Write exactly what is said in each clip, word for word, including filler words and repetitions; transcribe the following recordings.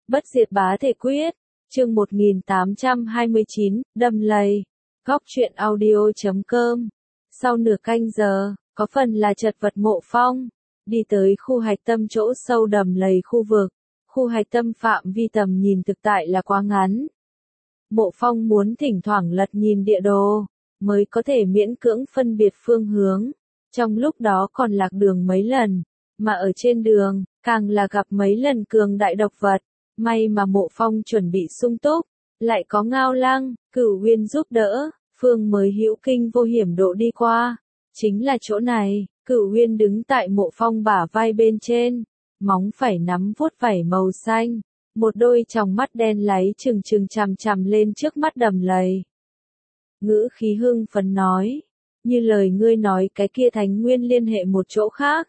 Bất diệt bá thể quyết, chương một nghìn tám trăm hai mươi chín, đầm lầy. Góc truyện audio chấm com. Sau nửa canh giờ, có phần là chật vật Mộ Phong, đi tới khu hạch tâm chỗ sâu đầm lầy khu vực. Khu hạch tâm phạm vi tầm nhìn thực tại là quá ngắn. Mộ Phong muốn thỉnh thoảng lật nhìn địa đồ, mới có thể miễn cưỡng phân biệt phương hướng. Trong lúc đó còn lạc đường mấy lần, mà ở trên đường, càng là gặp mấy lần cường đại độc vật. May mà Mộ Phong chuẩn bị sung túc, lại có Ngao Lăng, Cửu Uyên giúp đỡ, Phương mới hữu kinh vô hiểm độ đi qua. Chính là chỗ này, Cửu Uyên đứng tại Mộ Phong bả vai bên trên, móng phẩy nắm vuốt vảy màu xanh, một đôi tròng mắt đen láy trừng trừng chằm chằm lên trước mắt đầm lầy. Ngữ khí hưng phấn nói, như lời ngươi nói cái kia Thánh Nguyên liên hệ một chỗ khác.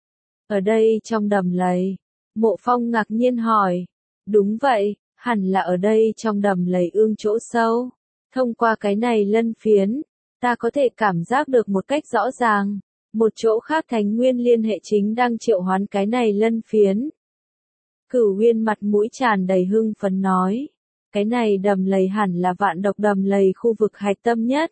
Ở đây trong đầm lầy, Mộ Phong ngạc nhiên hỏi, đúng vậy, hẳn là ở đây trong đầm lầy ương chỗ sâu. Thông qua cái này lân phiến, ta có thể cảm giác được một cách rõ ràng, một chỗ khác Thánh Nguyên liên hệ chính đang triệu hoán cái này lân phiến. Cửu Uyên mặt mũi tràn đầy hưng phấn nói, cái này đầm lầy hẳn là vạn độc đầm lầy khu vực hạch tâm nhất.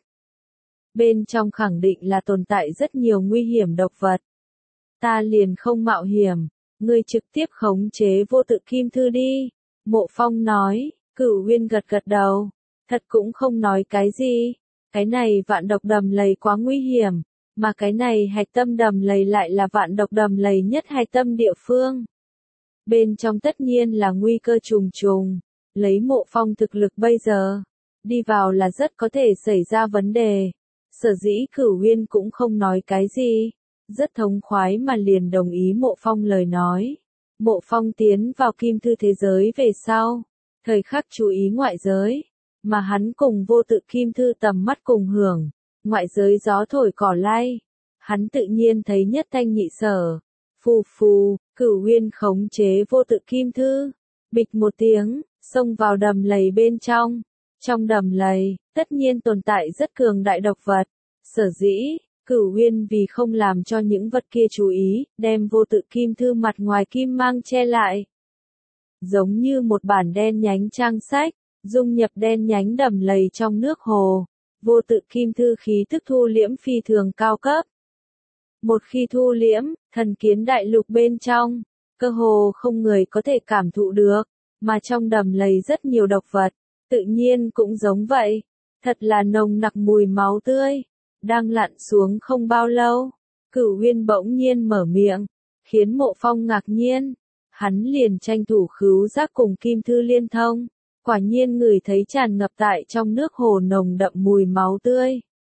Bên trong khẳng định là tồn tại rất nhiều nguy hiểm độc vật. Ta liền không mạo hiểm, ngươi trực tiếp khống chế vô tự kim thư đi. Mộ Phong nói, Cửu Uyên gật gật đầu, thật cũng không nói cái gì. Cái này vạn độc đầm lầy quá nguy hiểm, mà cái này hạch tâm đầm lầy lại là vạn độc đầm lầy nhất hạch tâm địa phương. Bên trong tất nhiên là nguy cơ trùng trùng, lấy Mộ Phong thực lực bây giờ, đi vào là rất có thể xảy ra vấn đề. Sở dĩ Cửu Uyên cũng không nói cái gì, rất thống khoái mà liền đồng ý Mộ Phong lời nói. Mộ Phong tiến vào kim thư thế giới về sau, thời khắc chú ý ngoại giới, mà hắn cùng vô tự kim thư tầm mắt cùng hưởng, ngoại giới gió thổi cỏ lay, hắn tự nhiên thấy nhất thanh nhị sở. Phù phù, Cửu Uyên khống chế vô tự kim thư, bịch một tiếng, xông vào đầm lầy bên trong. Trong đầm lầy, tất nhiên tồn tại rất cường đại độc vật, sở dĩ, Cửu Uyên vì không làm cho những vật kia chú ý, đem vô tự kim thư mặt ngoài kim mang che lại. Giống như một bản đen nhánh trang sách, dung nhập đen nhánh đầm lầy trong nước hồ, vô tự kim thư khí tức thu liễm phi thường cao cấp. Một khi thu liễm, thần kiến đại lục bên trong, cơ hồ không người có thể cảm thụ được, mà trong đầm lầy rất nhiều độc vật, tự nhiên cũng giống vậy, thật là nồng nặc mùi máu tươi. Đang lặn xuống không bao lâu, Cửu Uyên bỗng nhiên mở miệng, khiến Mộ Phong ngạc nhiên, hắn liền tranh thủ khứu giác cùng kim thư liên thông, quả nhiên ngửi thấy tràn ngập tại trong nước hồ nồng đậm mùi máu tươi.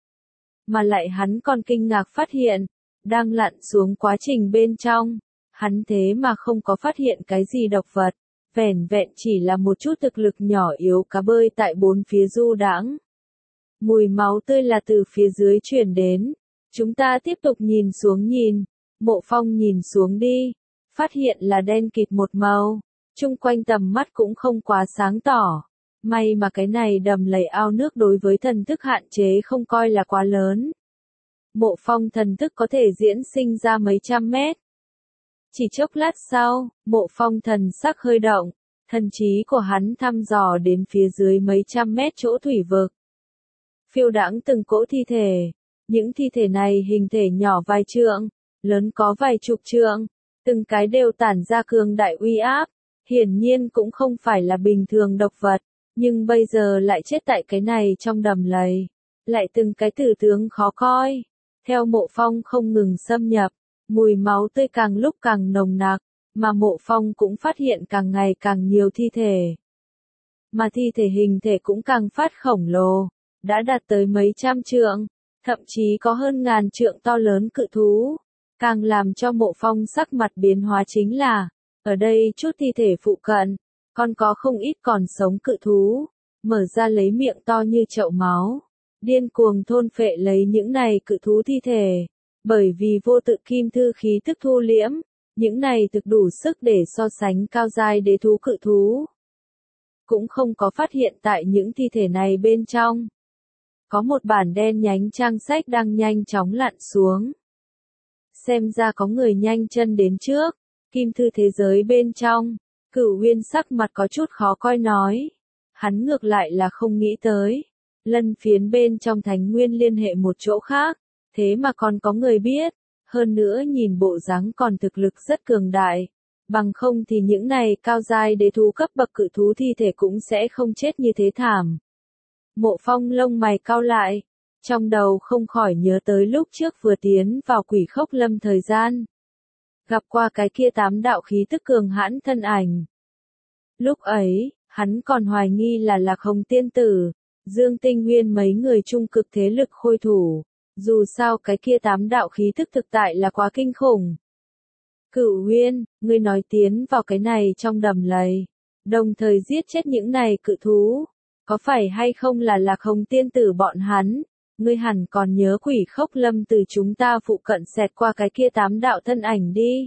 Mà lại hắn còn kinh ngạc phát hiện, đang lặn xuống quá trình bên trong, hắn thế mà không có phát hiện cái gì độc vật, vẻn vẹn chỉ là một chút thực lực nhỏ yếu cá bơi tại bốn phía du đãng. Mùi máu tươi là từ phía dưới truyền đến. Chúng ta tiếp tục nhìn xuống nhìn. Mộ Phong nhìn xuống đi. Phát hiện là đen kịt một màu. Chung quanh tầm mắt cũng không quá sáng tỏ. May mà cái này đầm lầy ao nước đối với thần thức hạn chế không coi là quá lớn. Mộ Phong thần thức có thể diễn sinh ra mấy trăm mét. Chỉ chốc lát sau, Mộ Phong thần sắc hơi động. Thần trí của hắn thăm dò đến phía dưới mấy trăm mét chỗ thủy vực. Phiêu đãng từng cỗ thi thể, những thi thể này hình thể nhỏ vài trượng, lớn có vài chục trượng, từng cái đều tản ra cường đại uy áp, hiển nhiên cũng không phải là bình thường độc vật, nhưng bây giờ lại chết tại cái này trong đầm lầy, lại từng cái tử tướng khó coi. Theo Mộ Phong không ngừng xâm nhập, mùi máu tươi càng lúc càng nồng nặc, mà Mộ Phong cũng phát hiện càng ngày càng nhiều thi thể. Mà thi thể hình thể cũng càng phát khổng lồ. Đã đạt tới mấy trăm trượng, thậm chí có hơn ngàn trượng to lớn cự thú. Càng làm cho Mộ Phong sắc mặt biến hóa chính là, ở đây chút thi thể phụ cận, còn có không ít còn sống cự thú, mở ra lấy miệng to như chậu máu, điên cuồng thôn phệ lấy những này cự thú thi thể. Bởi vì vô tự kim thư khí tức thu liễm, những này thực đủ sức để so sánh cao giai đế thú cự thú. Cũng không có phát hiện tại những thi thể này bên trong. Có một bản đen nhánh trang sách đang nhanh chóng lặn xuống. Xem ra có người nhanh chân đến trước, kim thư thế giới bên trong, Cửu Uyên sắc mặt có chút khó coi nói. Hắn ngược lại là không nghĩ tới. Lân phiến bên trong Thánh Nguyên liên hệ một chỗ khác. Thế mà còn có người biết. Hơn nữa nhìn bộ dáng còn thực lực rất cường đại. Bằng không thì những này cao giai đế thú cấp bậc cự thú thi thể cũng sẽ không chết như thế thảm. Mộ Phong lông mày cau lại. Trong đầu không khỏi nhớ tới lúc trước vừa tiến vào Quỷ Khốc Lâm thời gian. Gặp qua cái kia tám đạo khí tức cường hãn thân ảnh. Lúc ấy, hắn còn hoài nghi là Lạc Hồng Tiên Tử, Dương Tinh Nguyên mấy người trung cực thế lực khôi thủ. Dù sao cái kia tám đạo khí tức thực tại là quá kinh khủng. Cửu Uyên, ngươi nói tiến vào cái này trong đầm lầy, đồng thời giết chết những này cự thú. Có phải hay không là Lạc Hồng Tiên Tử bọn hắn? Ngươi hẳn còn nhớ Quỷ Khốc Lâm từ chúng ta phụ cận xẹt qua cái kia tám đạo thân ảnh đi.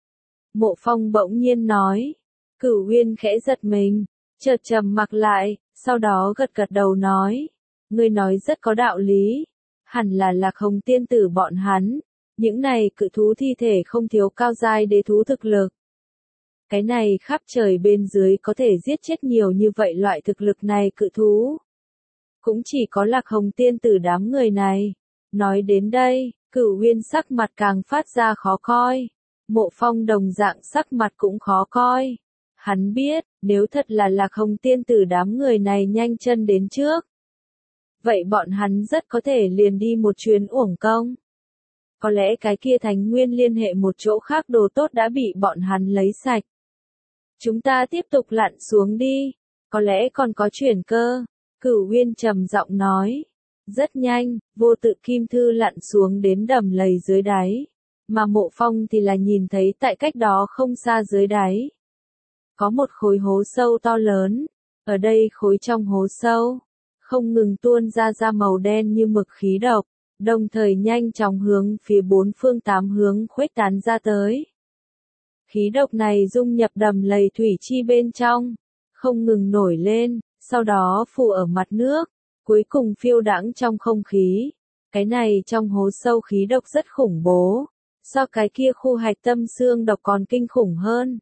Mộ Phong bỗng nhiên nói. Cửu Uyên khẽ giật mình, chợt trầm mặc lại, sau đó gật gật đầu nói. Ngươi nói rất có đạo lý. Hẳn là Lạc Hồng Tiên Tử bọn hắn. Những này cự thú thi thể không thiếu cao giai đế thú thực lực. Cái này khắp trời bên dưới có thể giết chết nhiều như vậy loại thực lực này cự thú. Cũng chỉ có Lạc Hồng Tiên Tử đám người này. Nói đến đây, Cửu Uyên sắc mặt càng phát ra khó coi. Mộ Phong đồng dạng sắc mặt cũng khó coi. Hắn biết, nếu thật là Lạc Hồng Tiên Tử đám người này nhanh chân đến trước. Vậy bọn hắn rất có thể liền đi một chuyến uổng công. Có lẽ cái kia Thánh Nguyên liên hệ một chỗ khác đồ tốt đã bị bọn hắn lấy sạch. Chúng ta tiếp tục lặn xuống đi. Có lẽ còn có chuyển cơ. Cửu Uyên trầm giọng nói. Rất nhanh, vô tự kim thư lặn xuống đến đầm lầy dưới đáy. Mà Mộ Phong thì là nhìn thấy tại cách đó không xa dưới đáy. Có một khối hố sâu to lớn. Ở đây khối trong hố sâu. Không ngừng tuôn ra ra màu đen như mực khí độc. Đồng thời nhanh chóng hướng phía bốn phương tám hướng khuếch tán ra tới. Khí độc này dung nhập đầm lầy thủy chi bên trong. Không ngừng nổi lên. Sau đó phủ ở mặt nước, cuối cùng phiêu đãng trong không khí. Cái này trong hố sâu khí độc rất khủng bố, so cái kia khu hạch tâm xương độc còn kinh khủng hơn.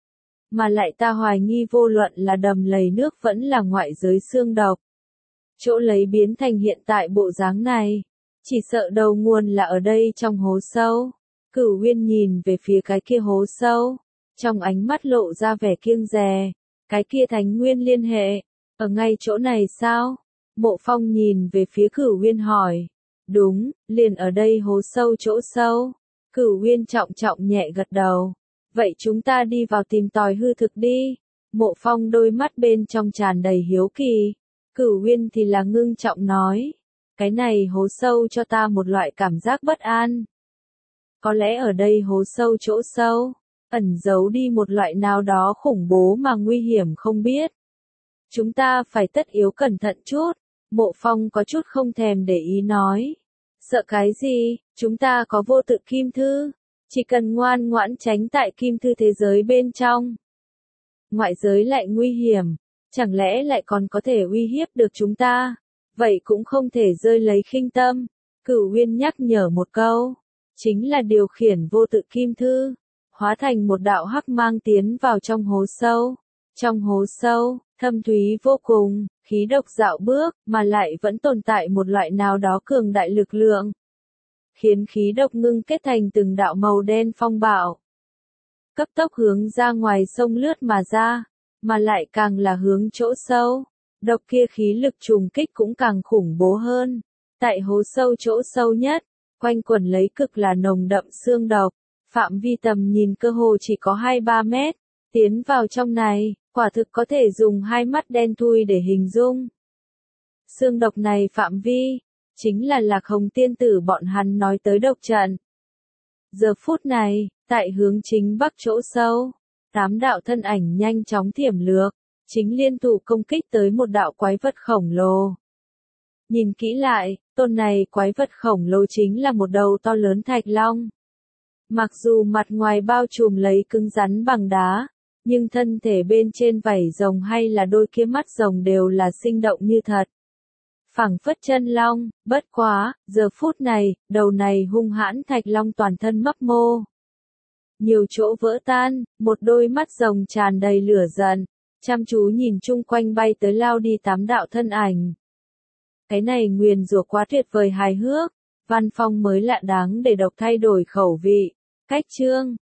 Mà lại ta hoài nghi vô luận là đầm lầy nước vẫn là ngoại giới xương độc. Chỗ lấy biến thành hiện tại bộ dáng này, chỉ sợ đầu nguồn là ở đây trong hố sâu. Cửu Uyên nhìn về phía cái kia hố sâu, trong ánh mắt lộ ra vẻ kiêng dè, cái kia Thánh Nguyên liên hệ. Ở ngay chỗ này sao? Mộ Phong nhìn về phía Cửu Uyên hỏi. Đúng, liền ở đây hố sâu chỗ sâu. Cửu Uyên trọng trọng nhẹ gật đầu. Vậy chúng ta đi vào tìm tòi hư thực đi. Mộ Phong đôi mắt bên trong tràn đầy hiếu kỳ. Cửu Uyên thì là ngưng trọng nói. Cái này hố sâu cho ta một loại cảm giác bất an. Có lẽ ở đây hố sâu chỗ sâu, ẩn giấu đi một loại nào đó khủng bố mà nguy hiểm không biết. Chúng ta phải tất yếu cẩn thận chút. Mộ Phong có chút không thèm để ý nói. Sợ cái gì, chúng ta có vô tự kim thư. Chỉ cần ngoan ngoãn tránh tại kim thư thế giới bên trong. Ngoại giới lại nguy hiểm. Chẳng lẽ lại còn có thể uy hiếp được chúng ta. Vậy cũng không thể rơi lấy khinh tâm. Cửu Uyên nhắc nhở một câu. Chính là điều khiển vô tự kim thư. Hóa thành một đạo hắc mang tiến vào trong hố sâu. Trong hố sâu, thâm thúy vô cùng, khí độc dạo bước, mà lại vẫn tồn tại một loại nào đó cường đại lực lượng. Khiến khí độc ngưng kết thành từng đạo màu đen phong bạo. Cấp tốc hướng ra ngoài sông lướt mà ra, mà lại càng là hướng chỗ sâu. Độc kia khí lực trùng kích cũng càng khủng bố hơn. Tại hố sâu chỗ sâu nhất, quanh quẩn lấy cực là nồng đậm xương độc. Phạm vi tầm nhìn cơ hồ chỉ có hai ba mét. Tiến vào trong này, quả thực có thể dùng hai mắt đen thui để hình dung. Xương độc này phạm vi, chính là Lạc Hồng Tiên Tử bọn hắn nói tới độc trận. Giờ phút này, tại hướng chính bắc chỗ sâu, tám đạo thân ảnh nhanh chóng thiểm lược, chính liên thủ công kích tới một đạo quái vật khổng lồ. Nhìn kỹ lại, tôn này quái vật khổng lồ chính là một đầu to lớn thạch long. Mặc dù mặt ngoài bao trùm lấy cứng rắn bằng đá, nhưng thân thể bên trên vảy rồng hay là đôi kia mắt rồng đều là sinh động như thật. Phảng phất chân long, bất quá, giờ phút này, đầu này hung hãn thạch long toàn thân mấp mô. nhiều chỗ vỡ tan, một đôi mắt rồng tràn đầy lửa giận, chăm chú nhìn chung quanh bay tới lao đi tám đạo thân ảnh. Cái này nguyền rủa quá tuyệt vời hài hước, văn phong mới lạ đáng để đọc thay đổi khẩu vị. Cách chương